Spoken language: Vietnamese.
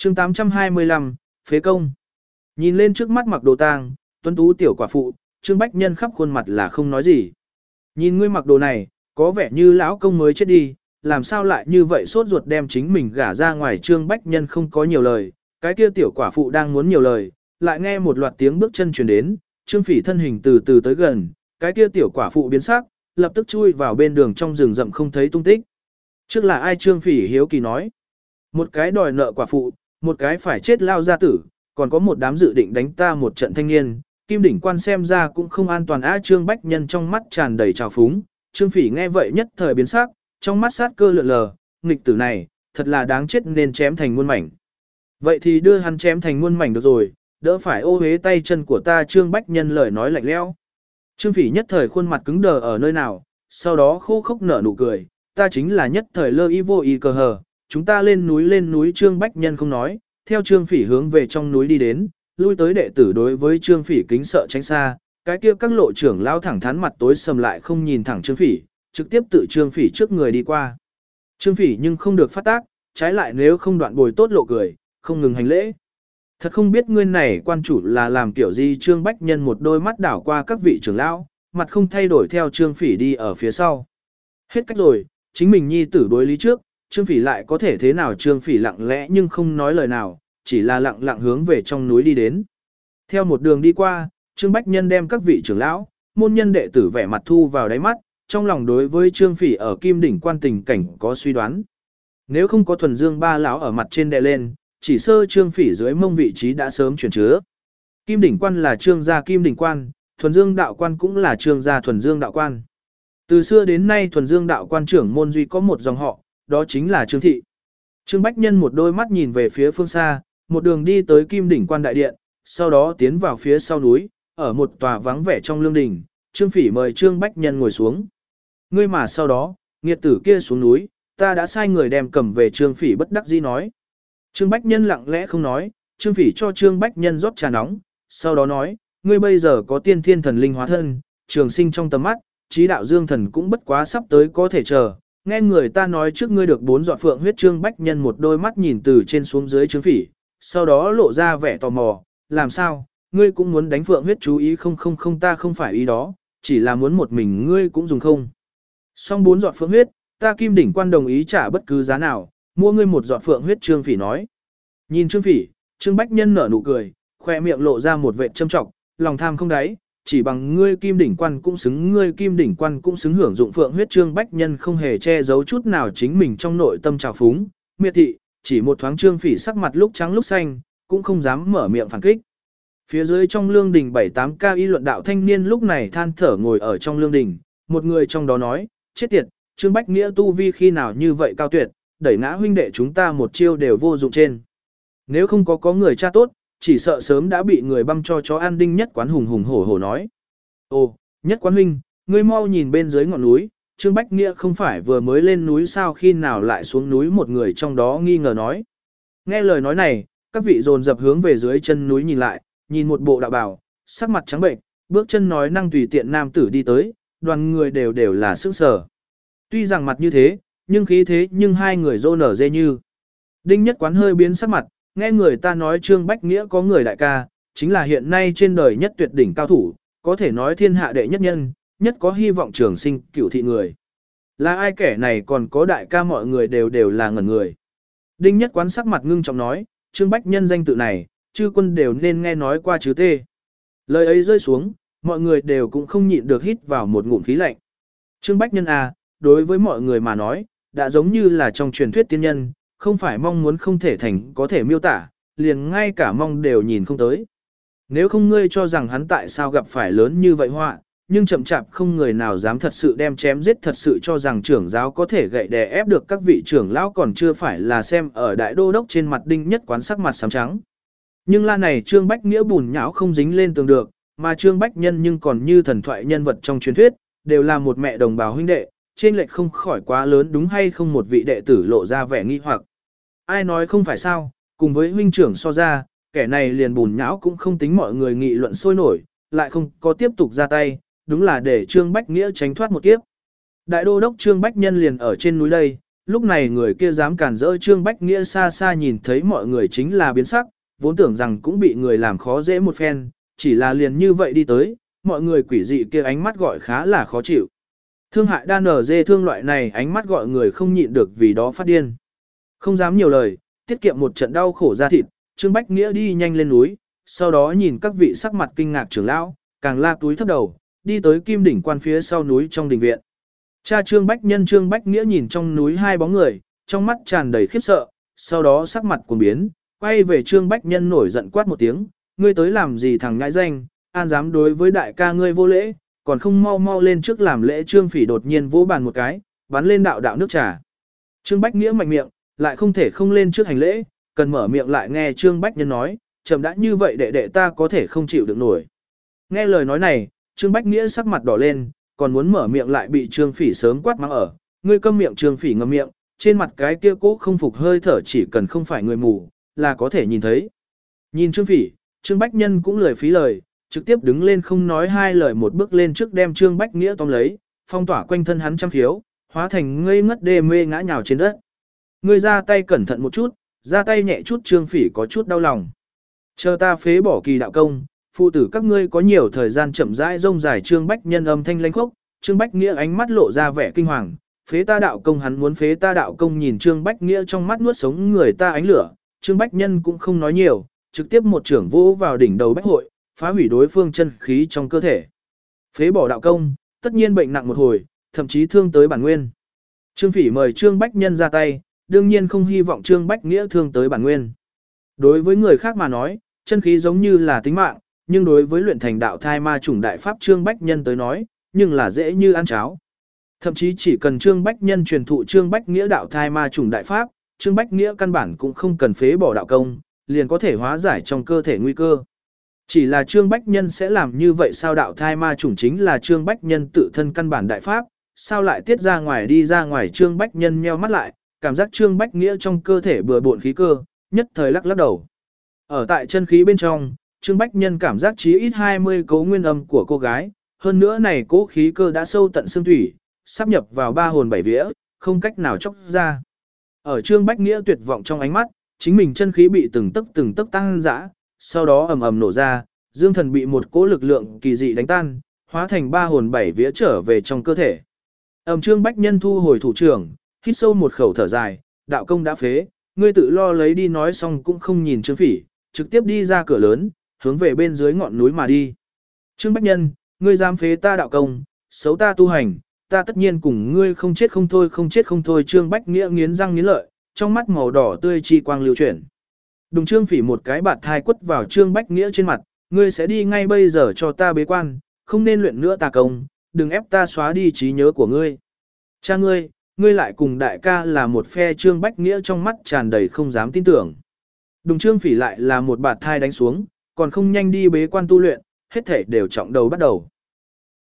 chương 825, phế công. Nhìn lên trước mắt mặc đồ tang, tuấn tú tiểu quả phụ, Trương Bách Nhân khắp khuôn mặt là không nói gì. Nhìn ngươi mặc đồ này, có vẻ như lão công mới chết đi, làm sao lại như vậy sốt ruột đem chính mình gả ra ngoài. Trương Bách Nhân không có nhiều lời, cái kia tiểu quả phụ đang muốn nhiều lời, lại nghe một loạt tiếng bước chân truyền đến, Trương Phỉ thân hình từ từ tới gần, cái kia tiểu quả phụ biến sắc, lập tức chui vào bên đường trong rừng rậm không thấy tung tích. Trước là ai? Trương Phỉ hiếu kỳ nói. Một cái đòi nợ quả phụ, một cái phải chết lao gia tử, còn có một đám dự định đánh ta một trận thanh niên, Kim Đỉnh Quan xem ra cũng không an toàn á. Trương Bách Nhân trong mắt tràn đầy trào phúng, Trương Phỉ nghe vậy nhất thời biến sắc, trong mắt sát cơ lượn lờ, nghịch tử này, thật là đáng chết nên chém thành muôn mảnh. Vậy thì đưa hắn chém thành muôn mảnh được rồi, đỡ phải ô uế tay chân của ta. Trương Bách Nhân lời nói lạnh lẽo. Trương Phỉ nhất thời khuôn mặt cứng đờ ở nơi nào, sau đó khô khốc nở nụ cười, ta chính là nhất thời lơ y vô y cờ hờ, chúng ta lên núi. Trương Bách Nhân không nói, theo Trương Phỉ hướng về trong núi đi đến, lui tới đệ tử đối với Trương Phỉ kính sợ tránh xa, cái kia các lộ trưởng lao thẳng thắn mặt tối sầm lại không nhìn thẳng Trương Phỉ, trực tiếp tự Trương Phỉ trước người đi qua. Trương Phỉ nhưng không được phát tác, trái lại nếu không đoạn bồi tốt lộ cười, không ngừng hành lễ. Thật không biết ngươi này quan chủ là làm kiểu gì. Trương Bách Nhân một đôi mắt đảo qua các vị trưởng lão, mặt không thay đổi theo Trương Phỉ đi ở phía sau. Hết cách rồi, chính mình nhi tử đối lý trước, Trương Phỉ lại có thể thế nào? Trương Phỉ lặng lẽ nhưng không nói lời nào, chỉ là lặng lặng hướng về trong núi đi đến. Theo một đường đi qua, Trương Bách Nhân đem các vị trưởng lão, môn nhân đệ tử vẻ mặt thu vào đáy mắt, trong lòng đối với Trương Phỉ ở Kim Đỉnh Quan tình cảnh có suy đoán. Nếu không có Thuần Dương ba lão ở mặt trên đè lên, chỉ sơ Trương Phỉ dưới mông vị trí đã sớm chuyển chứa. Kim Đỉnh Quan là Trương gia Kim Đỉnh Quan, Thuần Dương đạo quan cũng là Trương gia Thuần Dương đạo quan. Từ xưa đến nay Thuần Dương đạo quan trưởng môn duy có một dòng họ, đó chính là Trương thị. Trương Bách Nhân một đôi mắt nhìn về phía phương xa, một đường đi tới Kim Đỉnh Quan đại điện, sau đó tiến vào phía sau núi, ở một tòa vắng vẻ trong lương đình, Trương Phỉ mời Trương Bách Nhân ngồi xuống. Ngươi mà sau đó, nghiệt tử kia xuống núi, ta đã sai người đem cầm về. Trương Phỉ bất đắc dĩ nói. Trương Bách Nhân lặng lẽ không nói, Trương Phỉ cho Trương Bách Nhân rót trà nóng, sau đó nói, ngươi bây giờ có tiên thiên thần linh hóa thân, trường sinh trong tầm mắt, trí đạo dương thần cũng bất quá sắp tới có thể chờ. Nghe người ta nói trước ngươi được 4 giọt phượng huyết. Trương Bách Nhân một đôi mắt nhìn từ trên xuống dưới Trương Phỉ, sau đó lộ ra vẻ tò mò, làm sao, ngươi cũng muốn đánh phượng huyết? Chú ý không, ta không phải ý đó, chỉ là muốn một mình ngươi cũng dùng không. Xong 4 giọt phượng huyết, ta Kim Đỉnh Quan đồng ý trả bất cứ giá nào, mua ngươi 1 giọt phượng huyết. Trương Phỉ nói. Nhìn Trương Phỉ, Trương Bách Nhân nở nụ cười, khoe miệng lộ ra một vệt châm trọng, lòng tham không đáy, chỉ bằng ngươi Kim Đỉnh Quan cũng xứng hưởng dụng phượng huyết. Trương Bách Nhân không hề che giấu chút nào chính mình trong nội tâm trào phúng, miệt thị, chỉ một thoáng Trương Phỉ sắc mặt lúc trắng lúc xanh, cũng không dám mở miệng phản kích. Phía dưới trong lương đình 7-8 ca y luận đạo thanh niên lúc này than thở ngồi ở trong lương đình, một người trong đó nói, chết tiệt, Trương Bách Nghĩa tu vi khi nào như vậy cao tuyệt, đẩy ngã huynh đệ chúng ta một chiêu đều vô dụng trên. Nếu không có người cha tốt, chỉ sợ sớm đã bị người băm cho chó ăn. Đinh Nhất Quán hùng hùng hổ hổ nói. Ồ, Nhất Quán huynh, ngươi mau nhìn bên dưới ngọn núi, Trương Bách Nghĩa không phải vừa mới lên núi sao, khi nào lại xuống núi? Một người trong đó nghi ngờ nói. Nghe lời nói này, các vị dồn dập hướng về dưới chân núi nhìn lại, nhìn một bộ đạo bào, sắc mặt trắng bệnh, bước chân nói năng tùy tiện nam tử đi tới, đoàn người đều là sững sờ. Tuy rằng mặt như thế, nhưng khí thế nhưng hai người rô nở dê như. Đinh Nhất Quán hơi biến sắc mặt, nghe người ta nói Trương Bách Nghĩa có người đại ca, chính là hiện nay trên đời nhất tuyệt đỉnh cao thủ, có thể nói thiên hạ đệ nhất nhân, nhất có hy vọng trường sinh cửu thị người. Là ai kẻ này còn có đại ca? Mọi người đều là ngẩn người. Đinh Nhất Quán sắc mặt ngưng trọng nói, Trương Bách Nhân danh tự này, chư quân đều nên nghe nói qua chứ tê. Lời ấy rơi xuống, mọi người đều cũng không nhịn được hít vào một ngụm khí lạnh. Trương Bách Nhân à, đối với mọi người mà nói, đã giống như là trong truyền thuyết tiên nhân, không phải mong muốn không thể thành có thể miêu tả, liền ngay cả mong đều nhìn không tới. Nếu không ngươi cho rằng hắn tại sao gặp phải lớn như vậy họa, nhưng chậm chạp không người nào dám thật sự đem chém giết, thật sự cho rằng trưởng giáo có thể gậy đè ép được các vị trưởng lão, còn chưa phải là xem ở đại đô đốc trên mặt. Đinh Nhất Quán sắc mặt xám trắng. Nhưng la này Trương Bách Nghĩa bùn nhão không dính lên tường được, mà Trương Bách Nhân nhưng còn như thần thoại nhân vật trong truyền thuyết, đều là một mẹ đồng bào huynh đệ, trên lệch không khỏi quá lớn đúng hay không? Một vị đệ tử lộ ra vẻ nghi hoặc. Ai nói không phải sao, cùng với huynh trưởng so ra, kẻ này liền bùn nhão cũng không tính. Mọi người nghị luận sôi nổi, lại không có tiếp tục ra tay, đúng là để Trương Bách Nghĩa tránh thoát một kiếp. Đại đô đốc Trương Bách Nhân liền ở trên núi đây, lúc này người kia dám cản rỡ Trương Bách Nghĩa xa xa nhìn thấy mọi người chính là biến sắc, vốn tưởng rằng cũng bị người làm khó dễ một phen, chỉ là liền như vậy đi tới, mọi người quỷ dị kia ánh mắt gọi khá là khó chịu. Thương hại đan ở dê thương loại này ánh mắt gọi người không nhịn được vì đó phát điên. Không dám nhiều lời, tiết kiệm một trận đau khổ ra thịt, Trương Bách Nghĩa đi nhanh lên núi, sau đó nhìn các vị sắc mặt kinh ngạc trưởng lão, càng la túi thấp đầu, đi tới kim đỉnh quan phía sau núi trong đình viện. Cha Trương Bách Nhân Trương Bách Nghĩa nhìn trong núi hai bóng người, trong mắt tràn đầy khiếp sợ, sau đó sắc mặt cuồng biến, quay về Trương Bách Nhân nổi giận quát một tiếng, ngươi tới làm gì thằng nhãi danh, an dám đối với đại ca ngươi vô lễ, còn không mau mau lên trước làm lễ. Trương Phỉ đột nhiên vỗ bàn một cái, bắn lên đạo đạo nước trà. Trương Bách Nghĩa mạnh miệng, lại không thể không lên trước hành lễ, cần mở miệng lại nghe Trương Bách Nhân nói, chậm đã như vậy đệ đệ ta có thể không chịu được nổi. Nghe lời nói này, Trương Bách Nghĩa sắc mặt đỏ lên, còn muốn mở miệng lại bị Trương Phỉ sớm quát mắng ở, ngươi câm miệng. Trương Phỉ ngậm miệng, trên mặt cái kia cố không phục hơi thở chỉ cần không phải người mù, là có thể nhìn thấy. Nhìn Trương Phỉ, Trương Bách Nhân cũng lười phí lời, trực tiếp đứng lên không nói hai lời một bước lên trước đem Trương Bách Nghĩa tóm lấy, phong tỏa quanh thân hắn trăm khiếu, hóa thành ngây ngất đê mê ngã nhào trên đất. Ngươi ra tay cẩn thận một chút, ra tay nhẹ chút. Trương Phỉ có chút đau lòng. Chờ ta phế bỏ kỳ đạo công, phụ tử các ngươi có nhiều thời gian chậm rãi rông dài. Trương Bách Nhân âm thanh lãnh khốc, Trương Bách Nghĩa ánh mắt lộ ra vẻ kinh hoàng, phế ta đạo công. Hắn muốn phế ta đạo công. Nhìn Trương Bách Nghĩa trong mắt nuốt sống người ta ánh lửa, Trương Bách Nhân cũng không nói nhiều, trực tiếp một trưởng vỗ vào đỉnh đầu Bách Hội, phá hủy đối phương chân khí trong cơ thể. Phế bỏ đạo công, tất nhiên bệnh nặng một hồi, thậm chí thương tới bản nguyên. Trương Phỉ mời Trương Bách Nhân ra tay, đương nhiên không hy vọng Trương Bách Nghĩa thương tới bản nguyên. Đối với người khác mà nói, chân khí giống như là tính mạng, nhưng đối với luyện thành đạo thai ma chủng đại pháp Trương Bách Nhân tới nói, nhưng là dễ như ăn cháo. Thậm chí chỉ cần Trương Bách Nhân truyền thụ Trương Bách Nghĩa đạo thai ma chủng đại pháp, Trương Bách Nghĩa căn bản cũng không cần phế bỏ đạo công, liền có thể hóa giải trong cơ thể nguy cơ. Chỉ là Trương Bách Nhân sẽ làm như vậy sao? Đạo thai ma chủng chính là Trương Bách Nhân tự thân căn bản đại pháp, sao lại tiết ra ngoài đi ra ngoài? Trương Bách Nhân nheo mắt lại, cảm giác Trương Bách Nghĩa trong cơ thể bừa bộn khí cơ, nhất thời lắc lắc đầu. Ở tại chân khí bên trong, Trương Bách Nhân cảm giác chí ít 20 cấu nguyên âm của cô gái, hơn nữa này cố khí cơ đã sâu tận xương thủy, sắp nhập vào ba hồn bảy vía, không cách nào chóc ra. Ở Trương Bách Nghĩa tuyệt vọng trong ánh mắt, chính mình chân khí bị từng tấc tăng dã, sau đó ầm ầm nổ ra, dương thần bị một cỗ lực lượng kỳ dị đánh tan, hóa thành ba hồn bảy vía trở về trong cơ thể. Trương Bách Nhân thu hồi thủ trưởng, hít sâu một khẩu thở dài, đạo công đã phế, ngươi tự lo lấy đi. Nói xong cũng không nhìn Trương Phỉ, trực tiếp đi ra cửa lớn, hướng về bên dưới ngọn núi mà đi. Trương Bách Nhân, ngươi dám phế ta đạo công, xấu ta tu hành, ta tất nhiên cùng ngươi không chết không thôi, không chết không thôi. Trương Bách Nghĩa nghiến răng nghiến lợi, trong mắt màu đỏ tươi chi quang lưu chuyển. Đùng Trương Phỉ một cái bạt thai quất vào Trương Bách Nghĩa trên mặt, ngươi sẽ đi ngay bây giờ cho ta bế quan, không nên luyện nữa tà công, đừng ép ta xóa đi trí nhớ của ngươi. Cha ngươi lại cùng đại ca là một phe. Trương Bách Nghĩa trong mắt tràn đầy không dám tin tưởng. Đùng Trương Phỉ lại là một bạt thai đánh xuống, còn không nhanh đi bế quan tu luyện, hết thể đều trọng đầu bắt đầu.